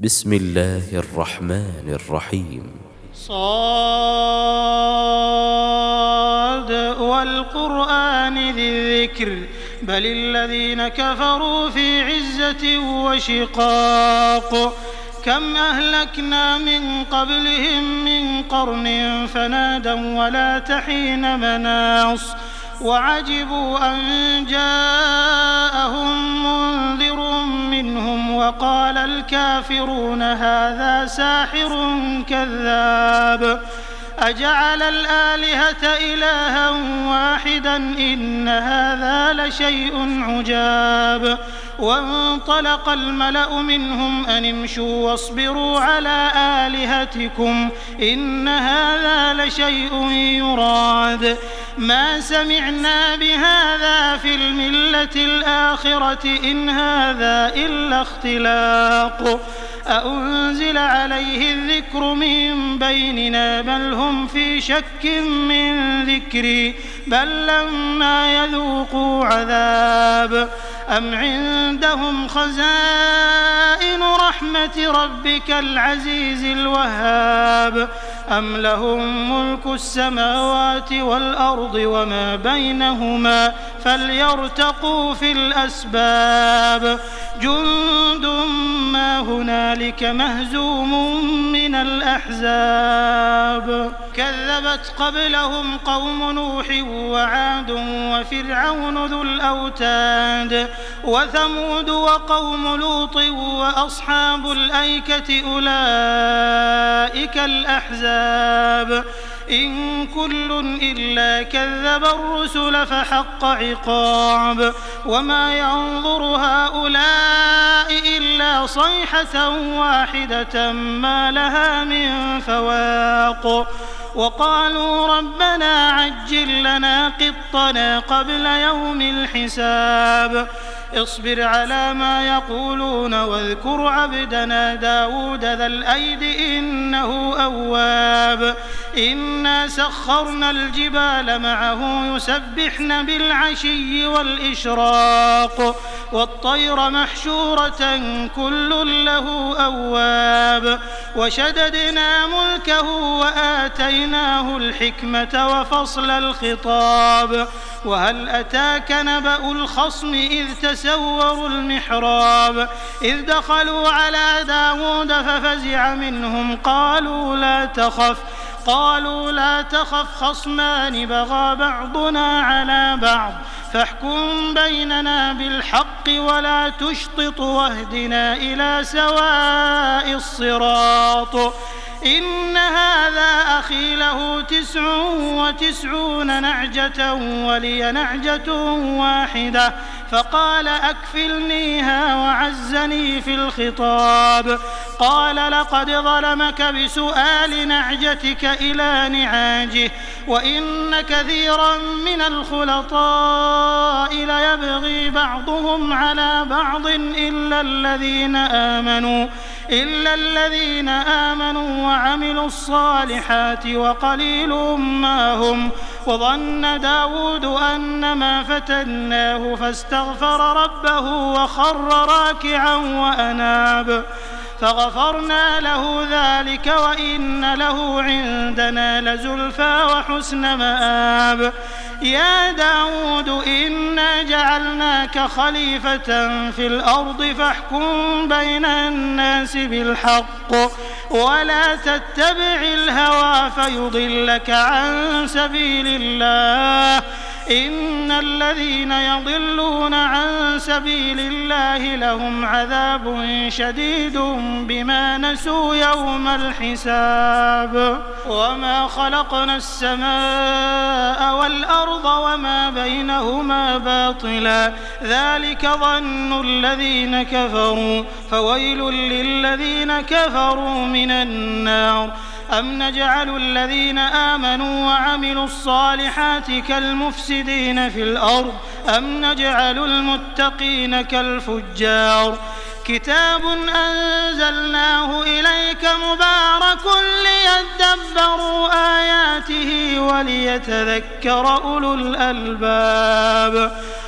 بسم الله الرحمن الرحيم. صاد والقرآن ذي الذكر بل الذين كفروا في عزة وشقاق كم أهلكنا من قبلهم من قرن فنادوا ولا تحين مناص وعجبوا أن جاءهم منذر منهم وقال الكافرون هذا ساحر كذاب أجعل الآلهة إلها واحدا إن هذا لشيء عجاب وانطلق الملأ منهم أن امشوا واصبروا على آلهتكم إن هذا لشيء يراد ما سمعنا بهذا في الملة الآخرة إن هذا إلا اختلاق أأنزل عليه الذكر من بيننا بل هم في شك من ذكري بل لما يذوقوا عذاب أم عندهم خزائن رحمة ربك العزيز الوهاب أم لهم ملك السماوات والأرض وما بينهما فليرتقوا في الأسباب جند ما هنالك مهزوم من الأحزاب كذبت قبلهم قوم نوح وعاد وفرعون ذو الأوتاد وثمود وقوم لوط وأصحاب الأيكة أولئك الأحزاب إن كل إلا كذب الرسل فحق عقاب وما ينظر هؤلاء إلا صيحة واحدة ما لها من فواق وقالوا ربنا عجل لنا قطنا قبل يوم الحساب اصبر على ما يقولون واذكر عبدنا داود ذا الأيد إنه أواب إنا سخرنا الجبال معه يسبحن بالعشي والإشراق والطير محشورة كل له أواب وشددنا ملكه وآتيناه الحكمة وفصل الخطاب وهل أتاك نبأ الخصم إذ تسوروا المحراب إذ دخلوا على داود ففزع منهم قالوا لا تخف خصمان بغى بعضنا على بعض فاحكم بيننا بالحق ولا تشطط واهدنا إلى سواء الصراط إن هذا أخي له 99 نعجة ولي نعجة واحدة فقال أكفلنيها وعزني في الخطاب قال لقد ظلمك بسؤال نعجتك إلى نعاجه وإن كثيرا من الخلطاء ليبغي بعضهم على بعض إلا الذين آمنوا وعملوا الصالحات وقليل ما هم وظن داود أنما فتناه فاستغفر ربه وخر راكعا وأناب فغفرنا له ذلك وإن له عندنا لزلفى وحسن مآب يا داود إنا جعلناك خليفة في الأرض فاحكم بين الناس بالحق ولا تتبع الهوى فيضلك عن سبيل الله إن الذين يضلون عن سبيل الله لهم عذاب شديد بما نسوا يوم الحساب وما خلقنا السماء والأرض وما بينهما باطلا ذلك ظن الذين كفروا فويل للذين كفروا من النار أم نجعل الذين آمنوا وعملوا الصالحات كالمفسدين في الأرض أم نجعل المتقين كالفجار كتاب أنزلناه إليك مبارك ليدبروا آياته وليتذكر أولو الألباب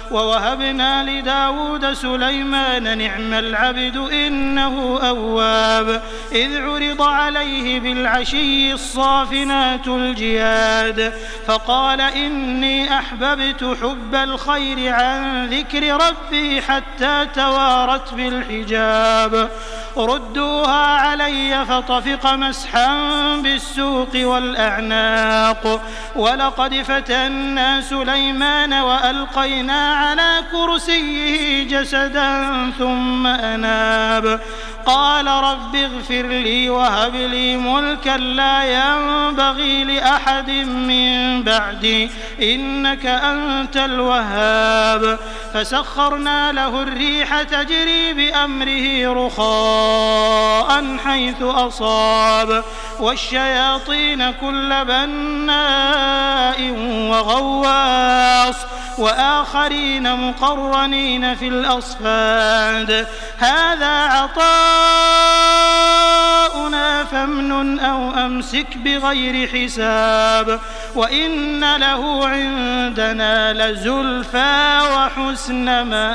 ووهبنا لداود سليمان نعم العبد إنه أواب إذ عرض عليه بالعشي الصافنات الجياد فقال إني أحببت حب الخير عن ذكر ربي حتى توارت بالحجاب ردوها علي فطفق مسحا بالسوق والأعناق ولقد فتنا سليمان وألقينا على كرسيه جسدا ثم أناب قال رب اغفر لي وهب لي ملكا لا ينبغي لأحد من بعدي إنك أنت الوهاب فسخرنا له الريح تجري بأمره رخاء حيث أصاب والشياطين كل بناء وغواص وآخرين مقرنين في الأصفاد هذا عطاؤنا فامنن أو أمسك بغير حساب وإن له عندنا لزلفى وحسن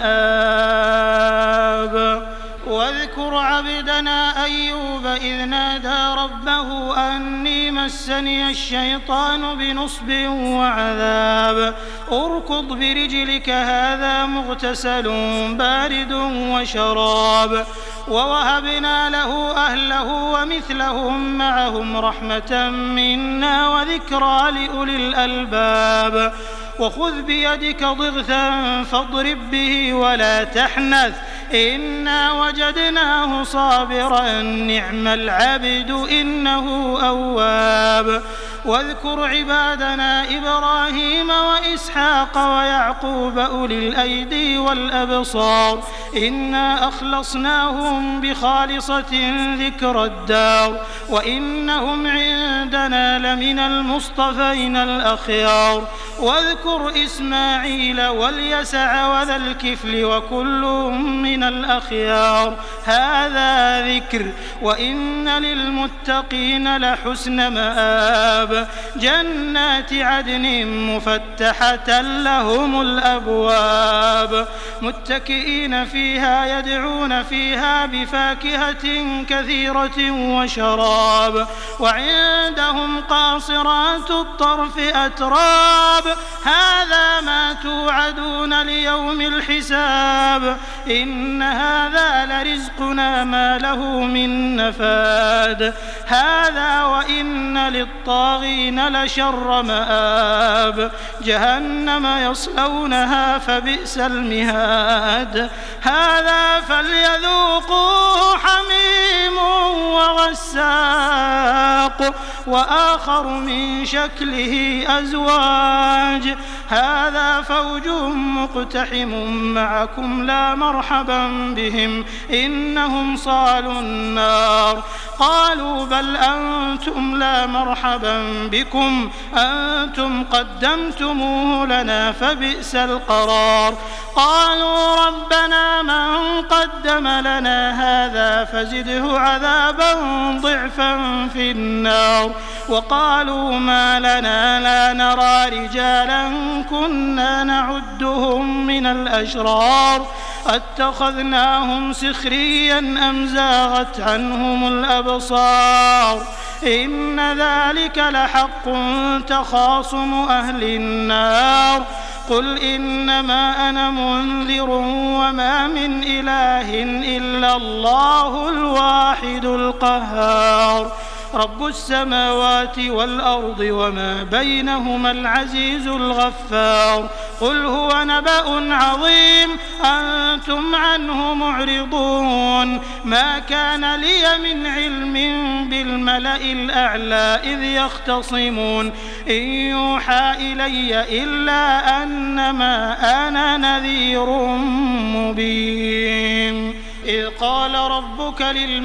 مآب واذكر عبدنا أيوب إذ نادى ربه أني مسني الشيطان بنصب وعذاب اركض برجلك هذا مغتسل بارد وشراب ووهبنا له أهله ومثلهم معهم رحمة منا وذكرى لأولي الألباب وخذ بيدك ضغثا فاضرب به ولا تحنث إنا وجدناه صابرا نعم العبد إنه أواب واذكر عبادنا إبراهيم وإسحاق ويعقوب أولي الأيدي والأبصار إنا أخلصناهم بخالصة ذكر الدار وإنهم عندنا لمن المصطفين الأخيار واذكر إسماعيل واليسع وذا الكفل وكل من الأخيار هذا ذكر وإن للمتقين لحسن مآب جنات عدن مفتحة لهم الأبواب متكئين فيها يدعون فيها بفاكهة كثيرة وشراب وعندهم قاصرات الطرف أتراب هذا ما توعدون ليوم الحساب إن هذا لرزقنا ما له من نفاد هذا وإن للطاغين لشر مآب جهنم يصلونها فبئس المهاد هذا فليذوقوا حميم وغساق وآخر من شكله أزواج هذا فوج مقتحم معكم لا مرحبا بهم إنهم صالوا النار قالوا بل أنتم لا مرحبا بكم أنتم قدمتموه لنا فبئس القرار قالوا ربنا من قدم لنا هذا فزده عذابا ضعفا في النار وقالوا ما لنا لا نرى رجالا كنا نعدهم من الأشرار أتخذناهم سخريا أم زاغت عنهم الأبصار إن ذلك لحق تخاصم أهل النار قل إنما أنا منذر وما من إله إلا الله الواحد القهار رب السماوات والأرض وما بينهما العزيز الغفار قل هو نبأ عظيم أنتم عنه معرضون ما كان لي من علم بالملأ الأعلى إذ يختصمون إن يوحى إلي إلا أنما أنا نذير مبين إذ قال ربك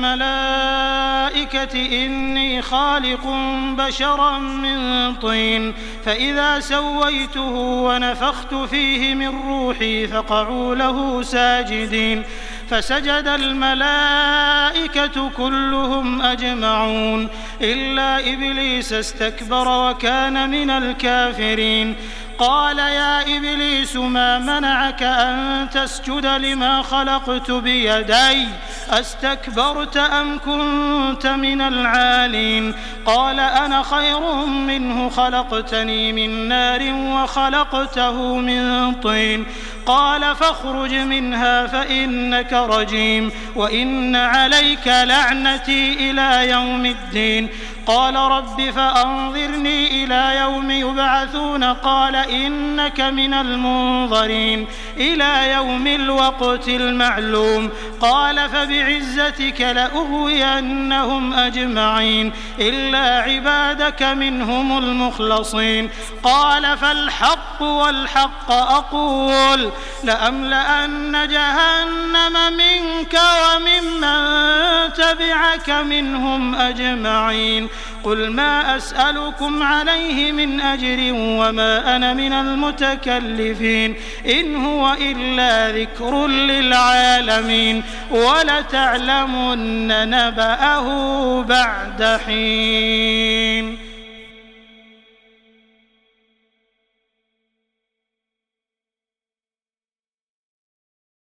للملائكة إني خالق بشرا من طين فإذا سويته ونفخت فيه من روحي فقعوا له ساجدين فسجد الملائكة كلهم أجمعون إلا إبليس استكبر وكان من الكافرين قال يا إبليس ما منعك أن تسجد لما خلقت بيدي أستكبرت أم كنت من العالين قال أنا خير منه خلقتني من نار وخلقته من طين قال فاخرج منها فإنك رجيم وإن عليك لعنتي إلى يوم الدين قال رب فأنظرني إلى يوم يبعثون قال إنك من المنظرين إلى يوم الوقت المعلوم قال فبعزتك لأغوينهم أجمعين إلا عبادك منهم المخلصين قال فالحق والحق أقول لأملأن جهنم منك وممن تبعك منهم أجمعين قل ما أسألكم عليه من أجر وما أنا من المتكلفين إن هو إلا ذكر للعالمين ولتعلمن نبأه بعد حين.